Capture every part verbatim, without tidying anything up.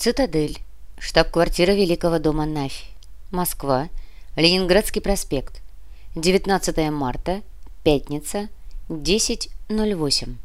Цитадель. Штаб-квартира Великого дома Нафь. Москва. Ленинградский проспект. девятнадцатое марта. Пятница. десять ноль восемь.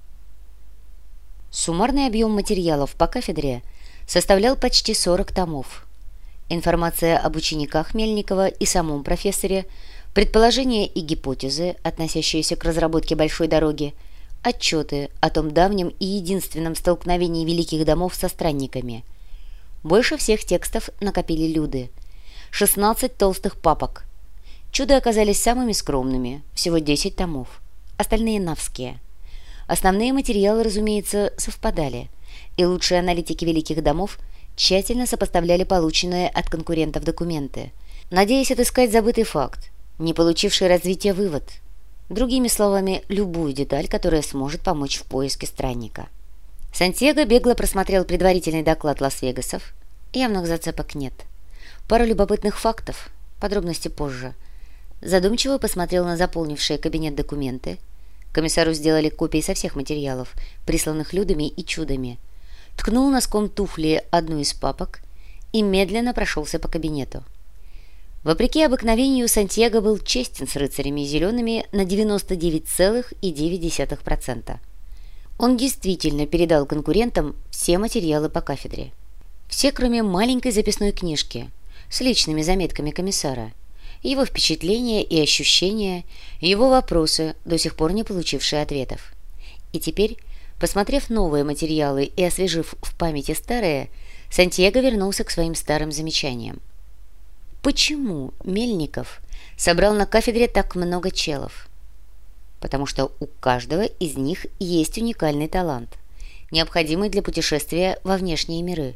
Суммарный объем материалов по кафедре составлял почти сорок томов. Информация об учениках Мельникова и самом профессоре, предположения и гипотезы, относящиеся к разработке большой дороги, отчеты о том давнем и единственном столкновении великих домов со странниками. Больше всех текстов накопили люды. шестнадцать толстых папок. Чуды оказались самыми скромными, всего десять томов. Остальные навские. Основные материалы, разумеется, совпадали, и лучшие аналитики великих домов тщательно сопоставляли полученные от конкурентов документы, надеясь отыскать забытый факт, не получивший развития вывод. Другими словами, любую деталь, которая сможет помочь в поиске странника. Сантьяго бегло просмотрел предварительный доклад Лас-Вегасов. Явных зацепок нет. Пару любопытных фактов, подробности позже. Задумчиво посмотрел на заполнившие кабинет документы. Комиссару сделали копии со всех материалов, присланных людьми и чудами. Ткнул носком туфли одну из папок и медленно прошелся по кабинету. Вопреки обыкновению, Сантьяго был честен с рыцарями зелеными на девяносто девять целых девять десятых процента. Он действительно передал конкурентам все материалы по кафедре. Все, кроме маленькой записной книжки с личными заметками комиссара, его впечатления и ощущения, его вопросы, до сих пор не получившие ответов. И теперь, посмотрев новые материалы и освежив в памяти старые, Сантьяго вернулся к своим старым замечаниям. Почему Мельников собрал на кафедре так много челов? Потому что у каждого из них есть уникальный талант, необходимый для путешествия во внешние миры.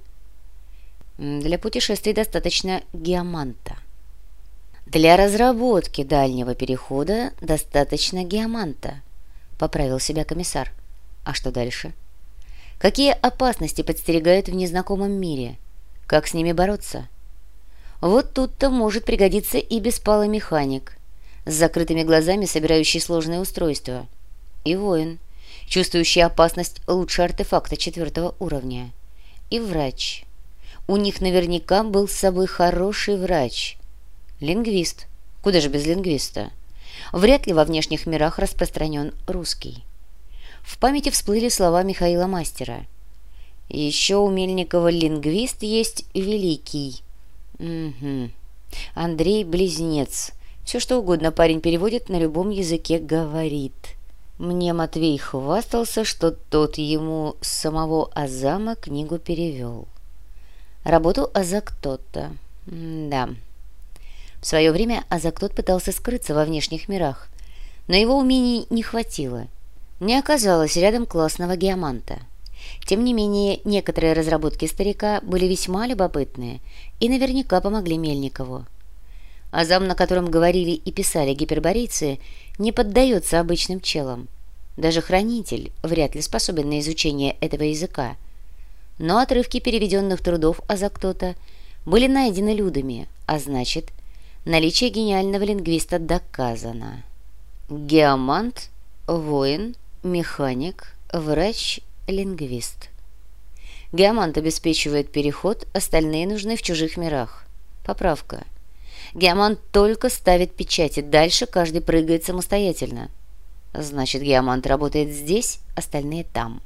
Для путешествий достаточно геоманта. Для разработки дальнего перехода достаточно геоманта, поправил себя комиссар. А что дальше? Какие опасности подстерегают в незнакомом мире? Как с ними бороться? Вот тут-то может пригодиться и беспалый механик, с закрытыми глазами собирающий сложные устройства, и воин, чувствующий опасность лучше артефакта четвертого уровня, и врач. У них наверняка был с собой хороший врач. Лингвист. Куда же без лингвиста? Вряд ли во внешних мирах распространен русский. В памяти всплыли слова Михаила Мастера. Еще у Мельникова лингвист есть великий. Угу. Андрей Близнец. Все что угодно парень переводит, на любом языке говорит. Мне Матвей хвастался, что тот ему с самого Азама книгу перевел. Работу Азактота. Да. В свое время Азактот пытался скрыться во внешних мирах, но его умений не хватило. Не оказалось рядом классного геоманта. Тем не менее, некоторые разработки старика были весьма любопытные и наверняка помогли Мельникову. Азам, на котором говорили и писали гиперборейцы, не поддается обычным челам. Даже хранитель вряд ли способен на изучение этого языка. Но отрывки переведенных трудов Азактота были найдены людами, а значит, наличие гениального лингвиста доказано. Геомант, воин, механик, врач, лингвист. Геомант обеспечивает переход, остальные нужны в чужих мирах. Поправка. Геомант только ставит печати, дальше каждый прыгает самостоятельно. Значит, геомант работает здесь, остальные там.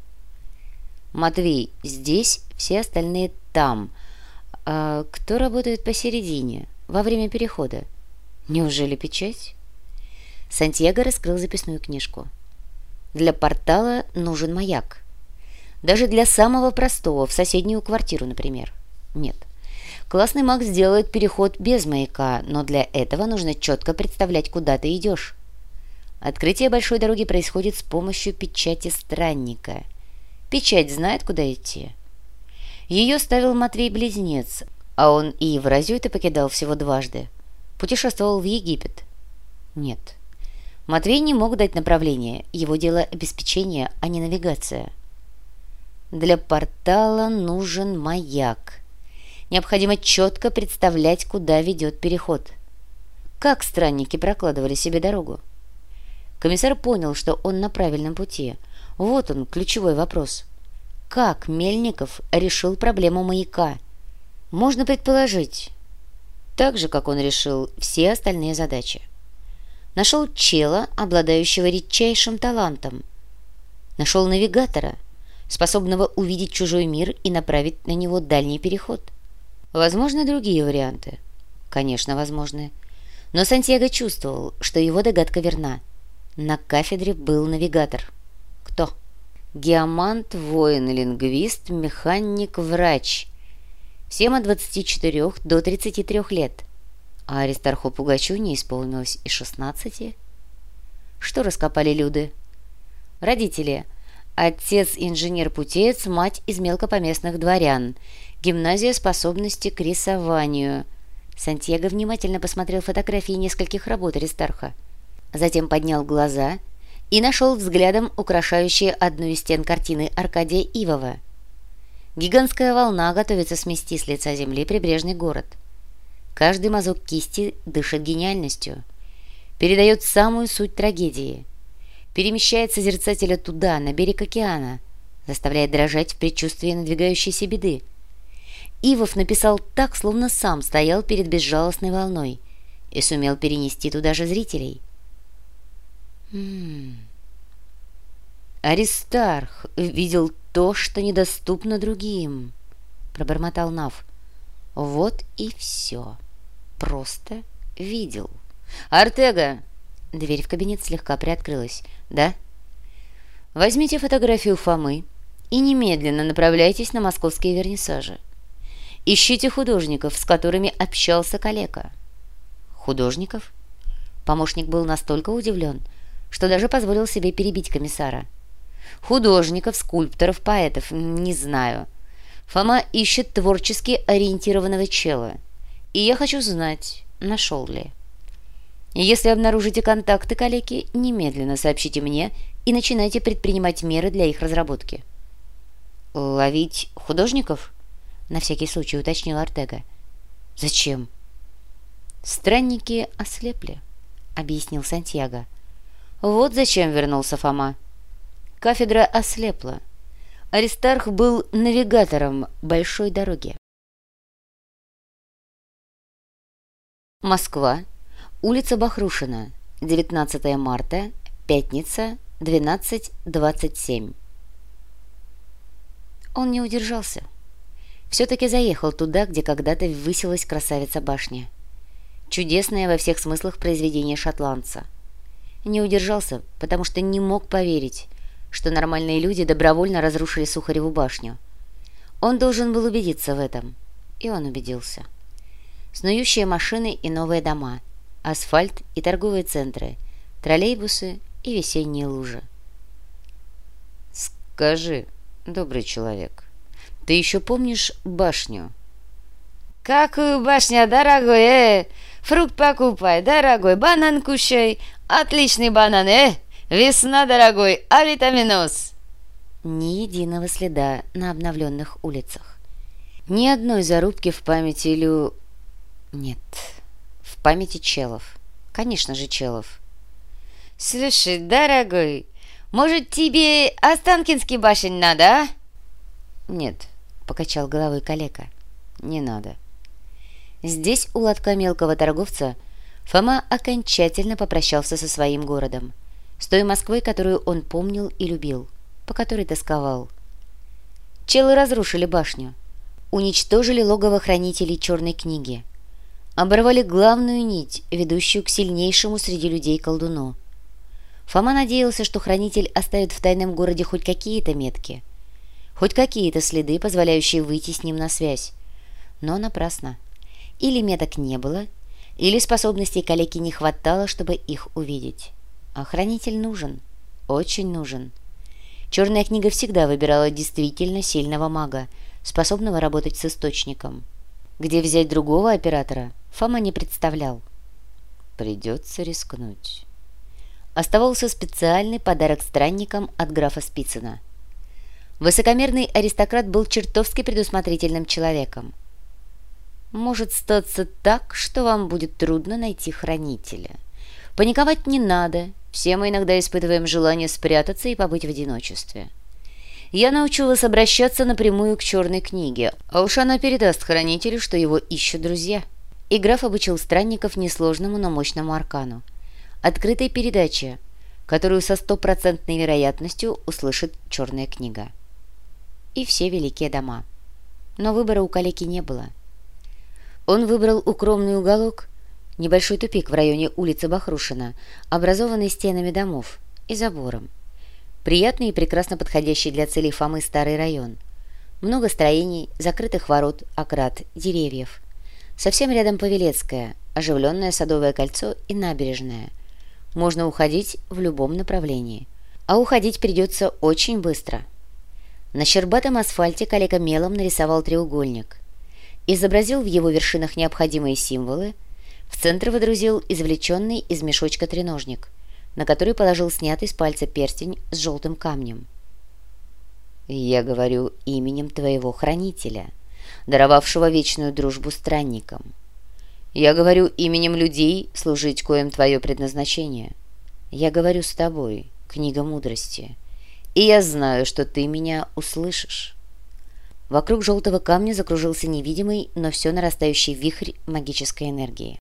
Матвей здесь, все остальные там. А кто работает посередине, во время перехода? Неужели печать? Сантьяго раскрыл записную книжку. Для портала нужен маяк. Даже для самого простого, в соседнюю квартиру, например. Нет. Классный маг сделает переход без маяка, но для этого нужно четко представлять, куда ты идешь. Открытие большой дороги происходит с помощью печати странника. Печать знает, куда идти. Ее ставил Матвей Близнец, а он и Евразию-то покидал всего дважды. Путешествовал в Египет. Нет. Матвей не мог дать направление, его дело обеспечение, а не навигация. Для портала нужен маяк. Необходимо четко представлять, куда ведет переход. Как странники прокладывали себе дорогу? Комиссар понял, что он на правильном пути. Вот он, ключевой вопрос. как Мельников решил проблему маяка? Можно предположить, так же, как он решил все остальные задачи. Нашел чела, обладающего редчайшим талантом. Нашел навигатора, способного увидеть чужой мир и направить на него дальний переход. Возможны другие варианты? Конечно, возможны. Но Сантьяго чувствовал, что его догадка верна. На кафедре был навигатор. Кто? Геомант, воин, лингвист, механик, врач. Всем от двадцати четырёх до тридцати трёх лет. А Аристарху Пугачу не исполнилось и шестнадцати. Что раскопали люди? Родители. Отец инженер-путеец, мать из мелкопоместных дворян. Гимназия способности к рисованию. Сантьяго внимательно посмотрел фотографии нескольких работ Аристарха. Затем поднял глаза и нашел взглядом украшающие одну из стен картины Аркадия Ивова. Гигантская волна готовится смести с лица земли прибрежный город. Каждый мазок кисти дышит гениальностью, передает самую суть трагедии, перемещает созерцателя туда, на берег океана, заставляет дрожать в предчувствии надвигающейся беды. Ивов написал так, словно сам стоял перед безжалостной волной и сумел перенести туда же зрителей. М-м. «Аристарх видел то, что недоступно другим», — пробормотал Нав. «Вот и все. Просто видел». «Артега!» Дверь в кабинет слегка приоткрылась. «Да?» «Возьмите фотографию Фомы и немедленно направляйтесь на московские вернисажи. Ищите художников, с которыми общался калека». «Художников?» Помощник был настолько удивлен, что даже позволил себе перебить комиссара. «Художников, скульпторов, поэтов, не знаю. Фома ищет творчески ориентированного чела, и я хочу знать, нашел ли. Если обнаружите контакты калеки, немедленно сообщите мне и начинайте предпринимать меры для их разработки». «Ловить художников?» — на всякий случай уточнил Артега. «Зачем?» «Странники ослепли», — объяснил Сантьяго. «Вот зачем вернулся Фома. Кафедра ослепла. Аристарх был навигатором большой дороги». Москва. Улица Бахрушина. девятнадцатое марта. Пятница. двенадцать двадцать семь. Он не удержался. Все-таки заехал туда, где когда-то высилась красавица-башня. Чудесное во всех смыслах произведение шотландца. Не удержался, потому что не мог поверить, что нормальные люди добровольно разрушили Сухареву башню. Он должен был убедиться в этом. И он убедился. Снующие машины и новые дома, асфальт и торговые центры, троллейбусы и весенние лужи. «Скажи, добрый человек, ты еще помнишь башню?» «Какую башню, дорогой, э? Фрукт покупай, дорогой, банан кушай. Отличный банан, э? Весна, дорогой, а витаминоз!» Ни единого следа на обновленных улицах. Ни одной зарубки в памяти Лю... Нет, в памяти челов. Конечно же, челов. «Слушай, дорогой, может, тебе Останкинский башень надо, а?» «Нет», — покачал головой калека, — «не надо». Здесь, у лотка мелкого торговца, Фома окончательно попрощался со своим городом, с той Москвой, которую он помнил и любил, по которой тосковал. Челы разрушили башню, уничтожили логово хранителей черной книги, оборвали главную нить, ведущую к сильнейшему среди людей колдуну. Фома надеялся, что хранитель оставит в тайном городе хоть какие-то метки, хоть какие-то следы, позволяющие выйти с ним на связь. Но напрасно. Или меток не было, или способностей калеки не хватало, чтобы их увидеть. А хранитель нужен, очень нужен. Черная книга всегда выбирала действительно сильного мага, способного работать с источником. Где взять другого оператора, Фома не представлял. Придется рискнуть. Оставался специальный подарок странникам от графа Спицына. Высокомерный аристократ был чертовски предусмотрительным человеком. Может статься так, что вам будет трудно найти хранителя. Паниковать не надо, все мы иногда испытываем желание спрятаться и побыть в одиночестве. Я научу вас обращаться напрямую к черной книге, а уж она передаст хранителю, что его ищут друзья». И граф обучил странников несложному, но мощному аркану. Открытой передаче, которую со стопроцентной вероятностью услышит черная книга. И все великие дома. Но выбора у калеки не было. Он выбрал укромный уголок, небольшой тупик в районе улицы Бахрушина, образованный стенами домов и забором. Приятный и прекрасно подходящий для целей Фомы старый район. Много строений, закрытых ворот, оград, деревьев. Совсем рядом Павелецкое, оживленное Садовое кольцо и набережная. Можно уходить в любом направлении. А уходить придется очень быстро. На щербатом асфальте калека мелом нарисовал треугольник. Изобразил в его вершинах необходимые символы. В центр водрузил извлеченный из мешочка треножник, на который положил снятый с пальца перстень с желтым камнем. «Я говорю именем твоего хранителя, даровавшего вечную дружбу странникам. Я говорю именем людей, служить коим твое предназначение. Я говорю с тобой, книга мудрости, и я знаю, что ты меня услышишь». Вокруг желтого камня закружился невидимый, но все нарастающий вихрь магической энергии.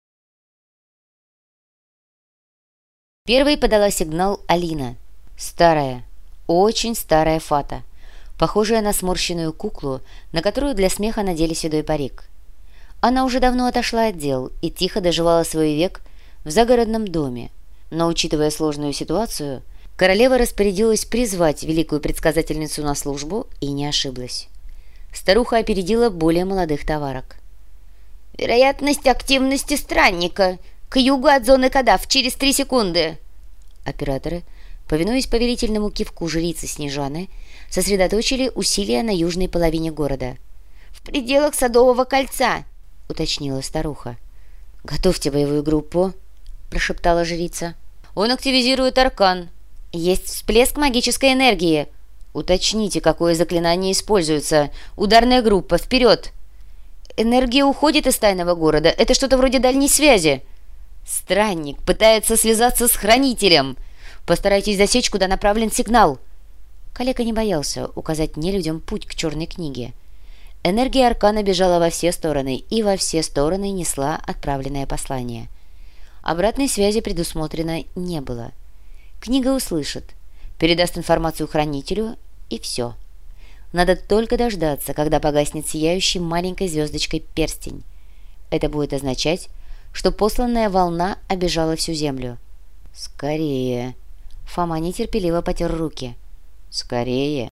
Первой подала сигнал Алина. Старая, очень старая фата, похожая на сморщенную куклу, на которую для смеха надели седой парик. Она уже давно отошла от дел и тихо доживала свой век в загородном доме, но, учитывая сложную ситуацию, королева распорядилась призвать великую предсказательницу на службу и не ошиблась. Старуха опередила более молодых товарок. «Вероятность активности странника к югу от зоны Кадав через три секунды». Операторы, повинуясь повелительному кивку жрицы Снежаны, сосредоточили усилия на южной половине города. «В пределах Садового кольца», — уточнила старуха. «Готовьте боевую группу», — прошептала жрица. «Он активизирует аркан. Есть всплеск магической энергии. Уточните, какое заклинание используется. Ударная группа, вперед!» «Энергия уходит из тайного города. Это что-то вроде дальней связи». «Странник пытается связаться с хранителем. Постарайтесь засечь, куда направлен сигнал». Калека не боялся указать нелюдям путь к черной книге. Энергия аркана бежала во все стороны, и во все стороны несла отправленное послание. Обратной связи предусмотрено не было. Книга услышит, передаст информацию хранителю, и все. Надо только дождаться, когда погаснет сияющий маленькой звездочкой перстень. Это будет означать, что посланная волна обежала всю землю. «Скорее!» Фома нетерпеливо потер руки. «Скорее!»